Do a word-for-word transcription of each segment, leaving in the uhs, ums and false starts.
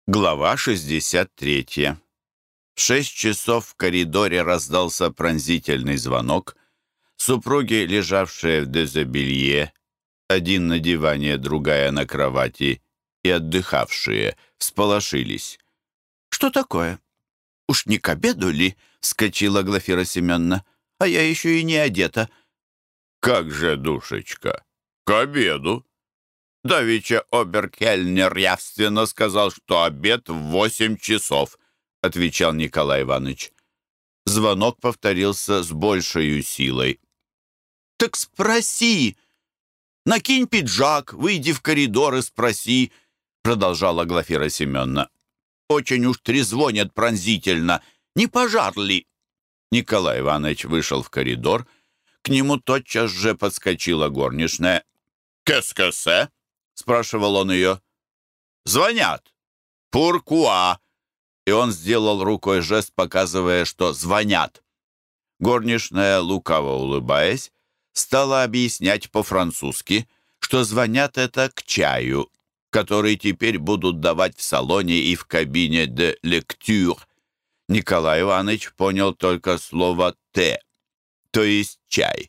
Глава шестьдесят третья. В шесть часов в коридоре раздался пронзительный звонок. Супруги, лежавшие в дезобелье, один на диване, другая на кровати, и отдыхавшие, всполошились. «Что такое? Уж не к обеду ли?» — вскочила Глафира Семеновна. «А я еще и не одета». «Как же, душечка, к обеду?» «Давеча оберкельнер явственно сказал, что обед в восемь часов», — отвечал Николай Иванович. Звонок повторился с большей силой. «Так спроси! Накинь пиджак, выйди в коридор и спроси», — продолжала Глафира Семеновна. «Очень уж трезвонят пронзительно. Не пожар ли?» Николай Иванович вышел в коридор. К нему тотчас же подскочила горничная. «Qu'est-ce — спрашивал он ее. «Звонят! Пуркуа!» И он сделал рукой жест, показывая, что звонят. Горничная, лукаво улыбаясь, стала объяснять по-французски, что звонят это к чаю, который теперь будут давать в салоне и в кабине де лектюр. Николай Иванович понял только слово «те», то есть чай.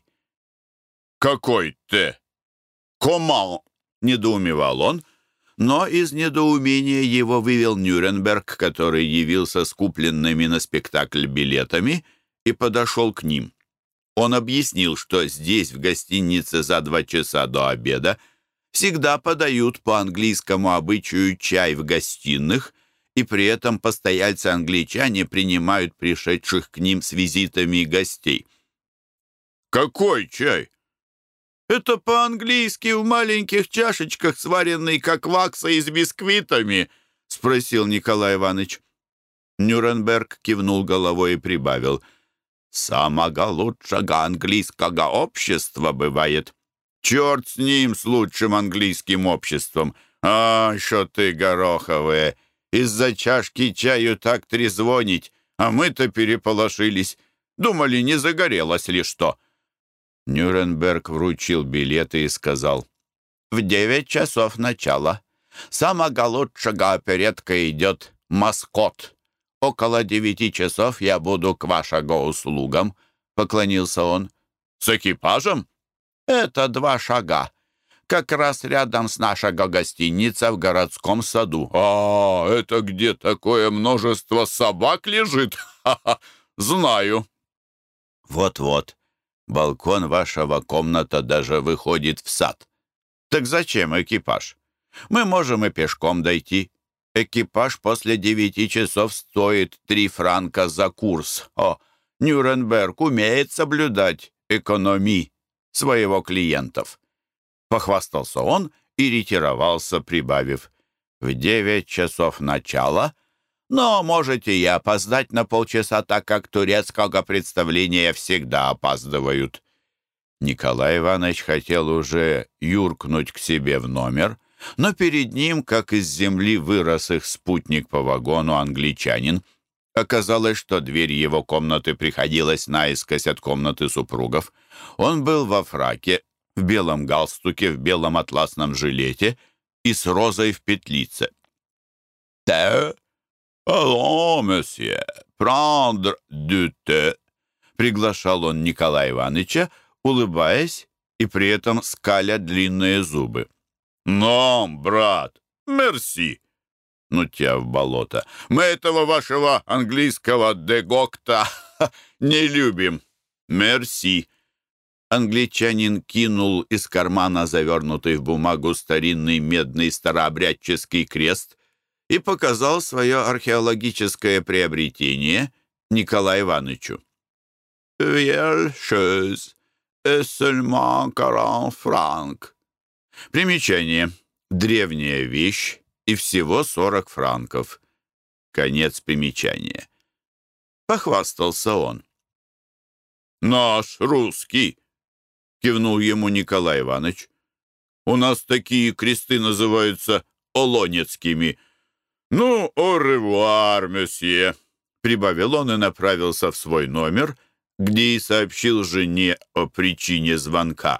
«Какой «те»? «Comment?» — недоумевал он, но из недоумения его вывел Нюрнберг, который явился с купленными на спектакль билетами и подошел к ним. Он объяснил, что здесь, в гостинице, за два часа до обеда всегда подают по английскому обычаю чай в гостиных, и при этом постояльцы-англичане принимают пришедших к ним с визитами гостей. «Какой чай?» «Это по-английски в маленьких чашечках, сваренный как вакса и с бисквитами?» — спросил Николай Иванович. Нюрнберг кивнул головой и прибавил. «Самого лучшего английского общества бывает». «Черт с ним, с лучшим английским обществом! А, что ты, гороховые, из-за чашки чаю так трезвонить, а мы-то переполошились. Думали, не загорелось ли что?» Нюрнберг вручил билеты и сказал: «В девять часов начала. Самого лучшего оперетка идет «Маскот». Около девяти часов я буду к вашего услугам», — поклонился он. «С экипажем?» «Это два шага. Как раз рядом с нашего гостиница в городском саду». «А, это где такое множество собак лежит? Ха-ха, знаю». «Вот-вот. Балкон вашего комната даже выходит в сад. Так зачем экипаж? Мы можем и пешком дойти. Экипаж после девяти часов стоит три франка за курс. О, Нюрнберг умеет соблюдать экономии своего клиентов». Похвастался он и ретировался, прибавив: «В девять часов начала, но можете и опоздать на полчаса, так как турецкого представления всегда опаздывают». Николай Иванович хотел уже юркнуть к себе в номер, но перед ним, как из земли, вырос их спутник по вагону, англичанин. Оказалось, что дверь его комнаты приходилась наискось от комнаты супругов. Он был во фраке, в белом галстуке, в белом атласном жилете и с розой в петлице. «Те? Allons, месье, prendre du thé», — приглашал он Николая Ивановича, улыбаясь и при этом скаля длинные зубы. «Non, брат, мерси». «Ну тебя в болото! Мы этого вашего английского дегокта не любим. Мерси». Англичанин кинул из кармана завернутый в бумагу старинный медный старообрядческий крест и показал свое археологическое приобретение Николаю Ивановичу. «Vieille chose, et seulement quarante francs». Примечание. Древняя вещь и всего сорок франков. Конец примечания. Похвастался он. «Наш русский», — кивнул ему Николай Иванович. «У нас такие кресты называются олонецкими». «Ну, au revoir, месье», — прибавил он и направился в свой номер, где и сообщил жене о причине звонка.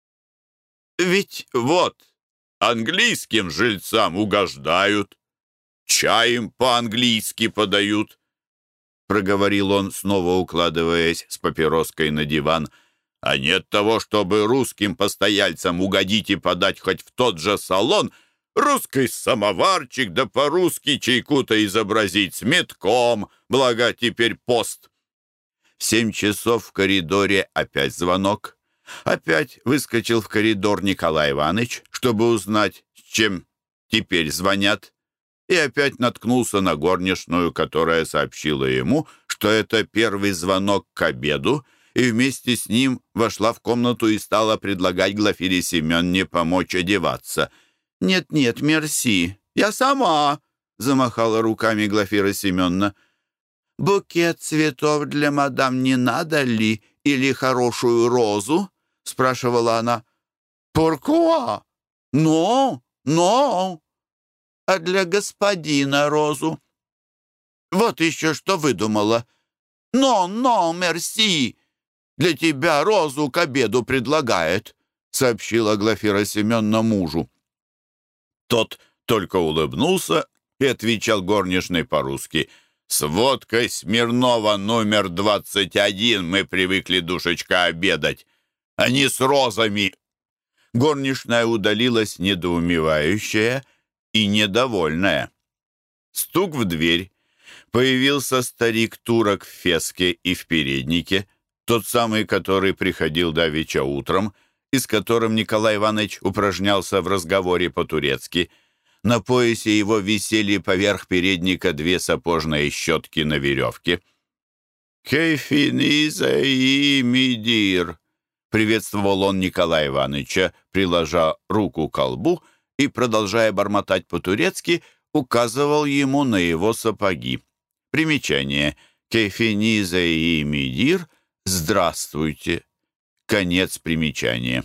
«Ведь вот, английским жильцам угождают. чай им по-английски подают», — проговорил он, снова укладываясь с папироской на диван. «А нет того, чтобы русским постояльцам угодить и подать хоть в тот же салон, русский самоварчик, да по-русски чайку-то изобразить с метком, благо теперь пост». В семь часов в коридоре опять звонок. Опять выскочил в коридор Николай Иванович, чтобы узнать, с чем теперь звонят, и опять наткнулся на горничную, которая сообщила ему, что это первый звонок к обеду, и вместе с ним вошла в комнату и стала предлагать Глафире Семеновне помочь одеваться. «Нет-нет, мерси, я сама», — замахала руками Глафира Семеновна. «Букет цветов для мадам не надо ли? Или хорошую розу?» — спрашивала она. «Pourquoi? Но, но. А для господина розу?» «Вот еще что выдумала. Но, но, мерси. Для тебя розу к обеду предлагает», — сообщила Глафира Семеновна мужу. Тот только улыбнулся и отвечал горничной по-русски: «С водкой Смирнова номер двадцать один мы привыкли, душечка, обедать, а не с розами». Горничная удалилась недоумевающая и недовольная. Стук в дверь. Появился старик-турок в феске и в переднике, тот самый, который приходил давеча утром, и с которым Николай Иванович упражнялся в разговоре по-турецки. На поясе его висели поверх передника две сапожные щетки на веревке. «Кейфиниза и мидир», — приветствовал он Николая Ивановича, приложа руку к колбу и, продолжая бормотать по-турецки, указывал ему на его сапоги. Примечание. «Кейфиниза и мидир» — «Здравствуйте». Конец примечания.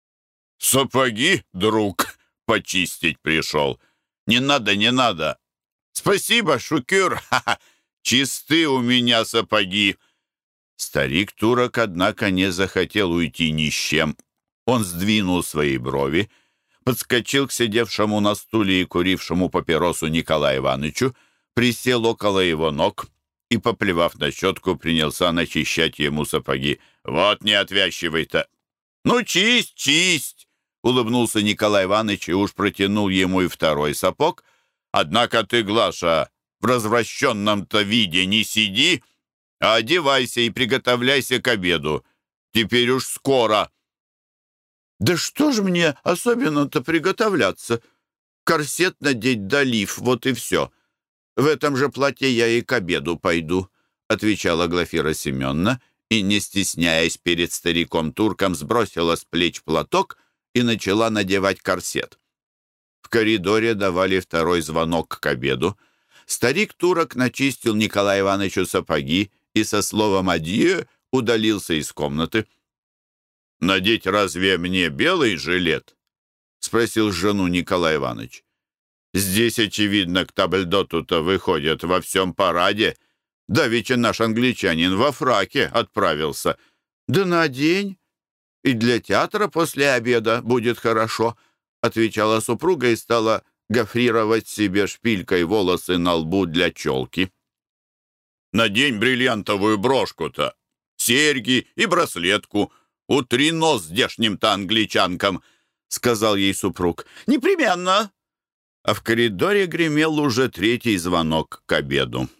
«Сапоги, друг, почистить пришел. Не надо, не надо. Спасибо, шукюр, ха-ха, чисты у меня сапоги». Старик-турок, однако, не захотел уйти ни с чем. Он сдвинул свои брови, подскочил к сидевшему на стуле и курившему папиросу Николаю Ивановичу, присел около его ног и, поплевав на щетку, принялся начищать ему сапоги. «Вот не отвязчивай-то!» «Ну, чисть, чисть!» — улыбнулся Николай Иванович и уж протянул ему и второй сапог. «Однако ты, Глаша, в развращенном-то виде не сиди, а одевайся и приготовляйся к обеду. Теперь уж скоро». «Да что ж мне особенно-то приготовляться? Корсет надеть да лиф, вот и все. В этом же платье я и к обеду пойду», — отвечала Глафира Семеновна, и, не стесняясь перед стариком-турком, сбросила с плеч платок и начала надевать корсет. В коридоре давали второй звонок к обеду. Старик-турок начистил Николаю Ивановичу сапоги и со словом «адье» удалился из комнаты. «Надеть разве мне белый жилет?» — спросил жену Николай Иванович. «Здесь, очевидно, к табльдоту-то выходят во всем параде. Давеча наш англичанин во фраке отправился». «Да надень, и для театра после обеда будет хорошо», — отвечала супруга и стала гофрировать себе шпилькой волосы на лбу для челки. «Надень бриллиантовую брошку-то, серьги и браслетку. Утри нос здешним-то англичанкам», — сказал ей супруг. «Непременно». А в коридоре гремел уже третий звонок к обеду.